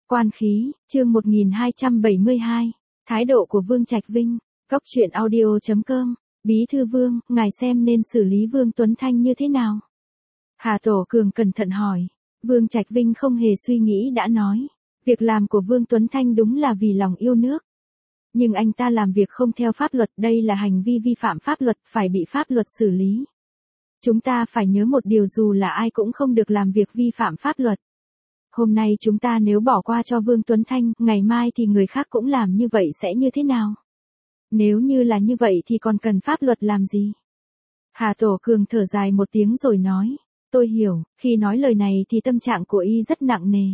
Quan khí, chương 1272. Thái độ của Vương Trạch Vinh. Góc truyện audio.com. Bí thư Vương, ngài xem nên xử lý Vương Tuấn Thanh như thế nào? Hà Tổ Cường cẩn thận hỏi. Vương Trạch Vinh không hề suy nghĩ đã nói. Việc làm của Vương Tuấn Thanh đúng là vì lòng yêu nước. Nhưng anh ta làm việc không theo pháp luật, đây là hành vi vi phạm pháp luật, phải bị pháp luật xử lý. Chúng ta phải nhớ một điều, dù là ai cũng không được làm việc vi phạm pháp luật. Hôm nay chúng ta nếu bỏ qua cho Vương Tuấn Thanh, ngày mai thì người khác cũng làm như vậy sẽ như thế nào? Nếu như là như vậy thì còn cần pháp luật làm gì? Hà Tổ Cường thở dài một tiếng rồi nói. Tôi hiểu, khi nói lời này thì tâm trạng của y rất nặng nề.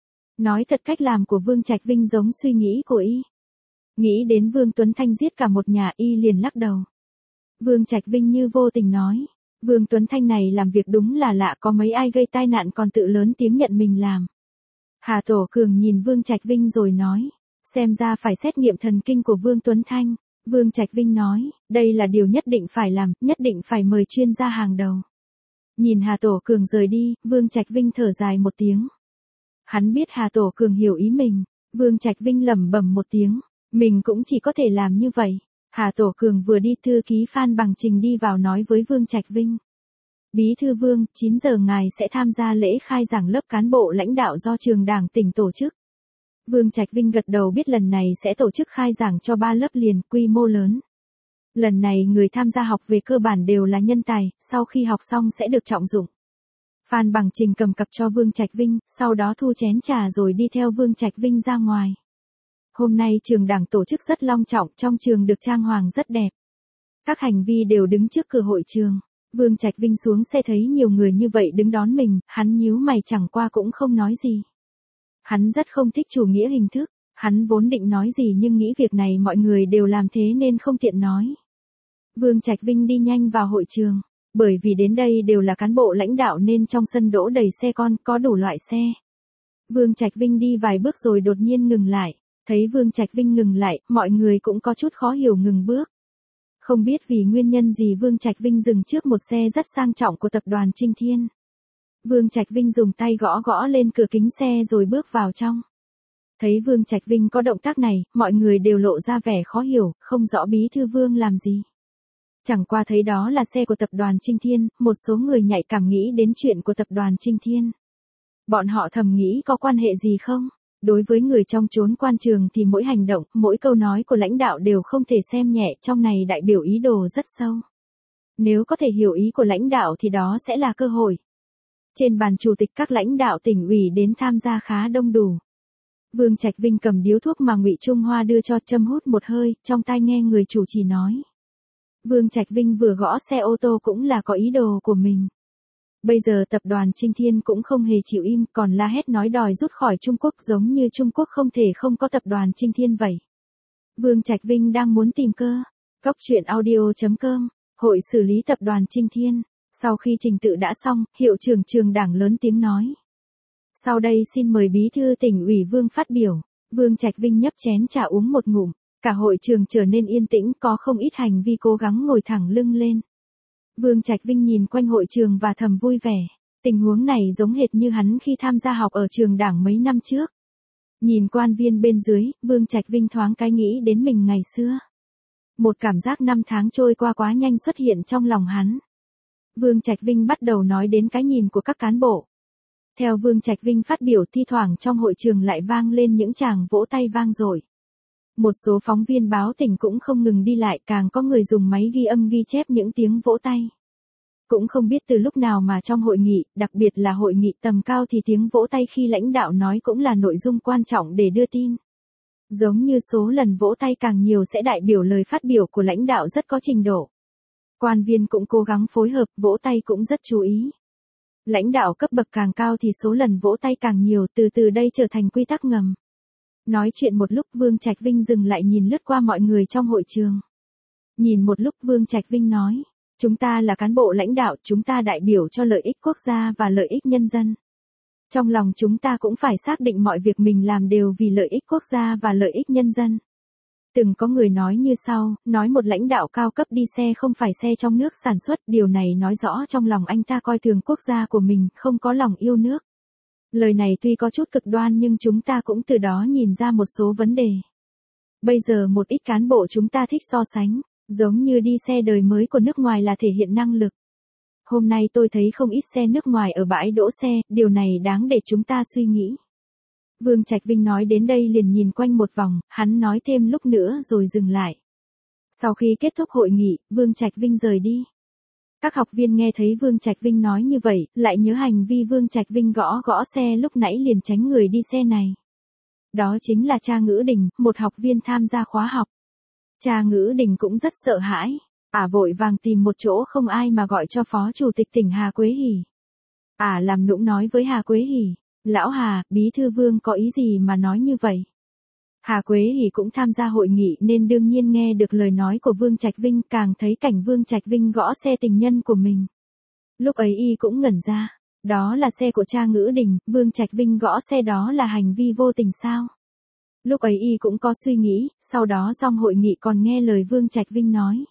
Nói thật, cách làm của Vương Trạch Vinh giống suy nghĩ của y. Nghĩ đến Vương Tuấn Thanh giết cả một nhà, y liền lắc đầu. Vương Trạch Vinh như vô tình nói. Vương Tuấn Thanh này làm việc đúng là lạ, có mấy ai gây tai nạn còn tự lớn tiếng nhận mình làm. Hà Tổ Cường nhìn Vương Trạch Vinh rồi nói. Xem ra phải xét nghiệm thần kinh của Vương Tuấn Thanh. Vương Trạch Vinh nói, đây là điều nhất định phải làm, nhất định phải mời chuyên gia hàng đầu. Nhìn Hà Tổ Cường rời đi, Vương Trạch Vinh thở dài một tiếng. Hắn biết Hà Tổ Cường hiểu ý mình. Vương Trạch Vinh lẩm bẩm một tiếng. Mình cũng chỉ có thể làm như vậy. Hà Tổ Cường vừa đi, thư ký Phan Bằng Trình đi vào nói với Vương Trạch Vinh. Bí thư Vương, 9 giờ ngài sẽ tham gia lễ khai giảng lớp cán bộ lãnh đạo do trường đảng tỉnh tổ chức. Vương Trạch Vinh gật đầu, biết lần này sẽ tổ chức khai giảng cho 3 lớp liền, quy mô lớn. Lần này người tham gia học về cơ bản đều là nhân tài, sau khi học xong sẽ được trọng dụng. Phan Bằng Trình cầm cặp cho Vương Trạch Vinh, sau đó thu chén trà rồi đi theo Vương Trạch Vinh ra ngoài. Hôm nay trường đảng tổ chức rất long trọng, trong trường được trang hoàng rất đẹp. Các hành vi đều đứng trước cửa hội trường. Vương Trạch Vinh xuống xe thấy nhiều người như vậy đứng đón mình, hắn nhíu mày, chẳng qua cũng không nói gì. Hắn rất không thích chủ nghĩa hình thức, hắn vốn định nói gì nhưng nghĩ việc này mọi người đều làm thế nên không tiện nói. Vương Trạch Vinh đi nhanh vào hội trường, bởi vì đến đây đều là cán bộ lãnh đạo nên trong sân đỗ đầy xe con, có đủ loại xe. Vương Trạch Vinh đi vài bước rồi đột nhiên ngừng lại. Thấy Vương Trạch Vinh ngừng lại, mọi người cũng có chút khó hiểu ngừng bước. Không biết vì nguyên nhân gì Vương Trạch Vinh dừng trước một xe rất sang trọng của tập đoàn Trinh Thiên. Vương Trạch Vinh dùng tay gõ gõ lên cửa kính xe rồi bước vào trong. Thấy Vương Trạch Vinh có động tác này, mọi người đều lộ ra vẻ khó hiểu, không rõ bí thư Vương làm gì. Chẳng qua thấy đó là xe của tập đoàn Trinh Thiên, một số người nhạy cảm nghĩ đến chuyện của tập đoàn Trinh Thiên. Bọn họ thầm nghĩ có quan hệ gì không? Đối với người trong chốn quan trường thì mỗi hành động, mỗi câu nói của lãnh đạo đều không thể xem nhẹ, trong này đại biểu ý đồ rất sâu. Nếu có thể hiểu ý của lãnh đạo thì đó sẽ là cơ hội. Trên bàn chủ tịch các lãnh đạo tỉnh ủy đến tham gia khá đông đủ. Vương Trạch Vinh cầm điếu thuốc mà Ngụy Trung Hoa đưa cho, châm hút một hơi, trong tai nghe người chủ trì nói. Vương Trạch Vinh vừa gõ xe ô tô cũng là có ý đồ của mình. Bây giờ tập đoàn Trinh Thiên cũng không hề chịu im, còn la hét nói đòi rút khỏi Trung Quốc, giống như Trung Quốc không thể không có tập đoàn Trinh Thiên vậy. Vương Trạch Vinh đang muốn tìm cơ. Góc truyện audio.com. Hội xử lý tập đoàn Trinh Thiên. Sau khi trình tự đã xong, hiệu trưởng trường đảng lớn tiếng nói. Sau đây xin mời bí thư tỉnh ủy Vương phát biểu. Vương Trạch Vinh nhấp chén trà uống một ngụm. Cả hội trường trở nên yên tĩnh, có không ít hành vi cố gắng ngồi thẳng lưng lên. Vương Trạch Vinh nhìn quanh hội trường và thầm vui vẻ. Tình huống này giống hệt như hắn khi tham gia học ở trường đảng mấy năm trước. Nhìn quan viên bên dưới, Vương Trạch Vinh thoáng cái nghĩ đến mình ngày xưa. Một cảm giác năm tháng trôi qua quá nhanh xuất hiện trong lòng hắn. Vương Trạch Vinh bắt đầu nói đến cái nhìn của các cán bộ. Theo Vương Trạch Vinh phát biểu, thi thoảng trong hội trường lại vang lên những tràng vỗ tay vang dội. Một số phóng viên báo tỉnh cũng không ngừng đi lại, càng có người dùng máy ghi âm ghi chép những tiếng vỗ tay. Cũng không biết từ lúc nào mà trong hội nghị, đặc biệt là hội nghị tầm cao thì tiếng vỗ tay khi lãnh đạo nói cũng là nội dung quan trọng để đưa tin. Giống như số lần vỗ tay càng nhiều sẽ đại biểu lời phát biểu của lãnh đạo rất có trình độ. Quan viên cũng cố gắng phối hợp, vỗ tay cũng rất chú ý. Lãnh đạo cấp bậc càng cao thì số lần vỗ tay càng nhiều, từ đây trở thành quy tắc ngầm. Nói chuyện một lúc, Vương Trạch Vinh dừng lại nhìn lướt qua mọi người trong hội trường. Nhìn một lúc, Vương Trạch Vinh nói, chúng ta là cán bộ lãnh đạo, chúng ta đại biểu cho lợi ích quốc gia và lợi ích nhân dân. Trong lòng chúng ta cũng phải xác định mọi việc mình làm đều vì lợi ích quốc gia và lợi ích nhân dân. Từng có người nói như sau, nói một lãnh đạo cao cấp đi xe không phải xe trong nước sản xuất, điều này nói rõ trong lòng anh ta coi thường quốc gia của mình, không có lòng yêu nước. Lời này tuy có chút cực đoan nhưng chúng ta cũng từ đó nhìn ra một số vấn đề. Bây giờ một ít cán bộ chúng ta thích so sánh, giống như đi xe đời mới của nước ngoài là thể hiện năng lực. Hôm nay tôi thấy không ít xe nước ngoài ở bãi đỗ xe, điều này đáng để chúng ta suy nghĩ. Vương Trạch Vinh nói đến đây liền nhìn quanh một vòng, hắn nói thêm lúc nữa rồi dừng lại. Sau khi kết thúc hội nghị, Vương Trạch Vinh rời đi. Các học viên nghe thấy Vương Trạch Vinh nói như vậy, lại nhớ hành vi Vương Trạch Vinh gõ gõ xe lúc nãy liền tránh người đi xe này. Đó chính là Cha Ngữ Đình, một học viên tham gia khóa học. Cha Ngữ Đình cũng rất sợ hãi, vội vàng tìm một chỗ không ai mà gọi cho Phó Chủ tịch tỉnh Hà Quế Hỷ. Làm nũng nói với Hà Quế Hỷ, lão Hà, bí thư Vương có ý gì mà nói như vậy? Hà Quế Hỷ cũng tham gia hội nghị nên đương nhiên nghe được lời nói của Vương Trạch Vinh, càng thấy cảnh Vương Trạch Vinh gõ xe tình nhân của mình. Lúc ấy y cũng ngẩn ra, đó là xe của Cha Ngữ Đình, Vương Trạch Vinh gõ xe đó là hành vi vô tình sao? Lúc ấy y cũng có suy nghĩ, sau đó xong hội nghị còn nghe lời Vương Trạch Vinh nói.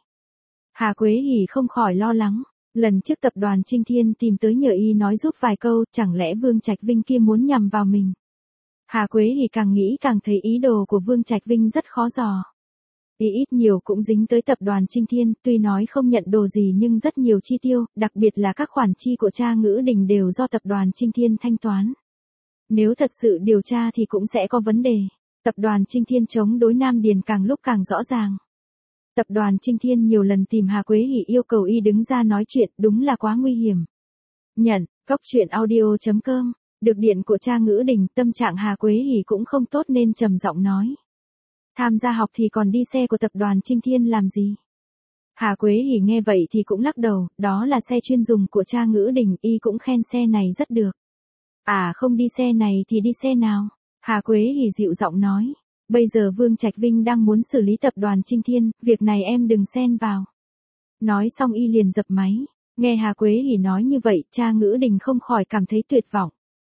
Hà Quế Hỷ không khỏi lo lắng, lần trước tập đoàn Trinh Thiên tìm tới nhờ y nói giúp vài câu, chẳng lẽ Vương Trạch Vinh kia muốn nhằm vào mình? Hà Quế Hỷ càng nghĩ càng thấy ý đồ của Vương Trạch Vinh rất khó dò. Y ít nhiều cũng dính tới tập đoàn Trinh Thiên, tuy nói không nhận đồ gì nhưng rất nhiều chi tiêu, đặc biệt là các khoản chi của Cha Ngữ Đình đều do tập đoàn Trinh Thiên thanh toán. Nếu thật sự điều tra thì cũng sẽ có vấn đề. Tập đoàn Trinh Thiên chống đối Nam Điền càng lúc càng rõ ràng. Tập đoàn Trinh Thiên nhiều lần tìm Hà Quế Hỷ yêu cầu y đứng ra nói chuyện, đúng là quá nguy hiểm. Nhận, Cóc Truyện Audio.com. Được điện của Cha Ngữ Đình, tâm trạng Hà Quế Hỷ cũng không tốt nên trầm giọng nói. Tham gia học thì còn đi xe của tập đoàn Trinh Thiên làm gì? Hà Quế Hỷ nghe vậy thì cũng lắc đầu, đó là xe chuyên dùng của Cha Ngữ Đình, y cũng khen xe này rất được. Không đi xe này thì đi xe nào? Hà Quế Hỷ dịu giọng nói. Bây giờ Vương Trạch Vinh đang muốn xử lý tập đoàn Trinh Thiên, việc này em đừng xen vào. Nói xong y liền dập máy. Nghe Hà Quế Hỷ nói như vậy, Cha Ngữ Đình không khỏi cảm thấy tuyệt vọng.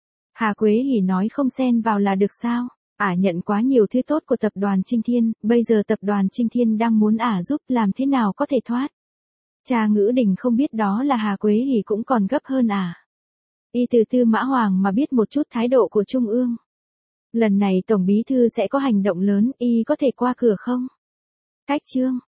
Hà Quế Hỷ nói không xen vào là được sao? Nhận quá nhiều thứ tốt của tập đoàn Trinh Thiên, bây giờ tập đoàn Trinh Thiên đang muốn giúp, làm thế nào có thể thoát? Cha Ngữ Đình không biết đó là Hà Quế Hỷ cũng còn gấp hơn Y từ Tư Mã Hoàng mà biết một chút thái độ của Trung ương. Lần này Tổng Bí Thư sẽ có hành động lớn, y có thể qua cửa không? Cách chương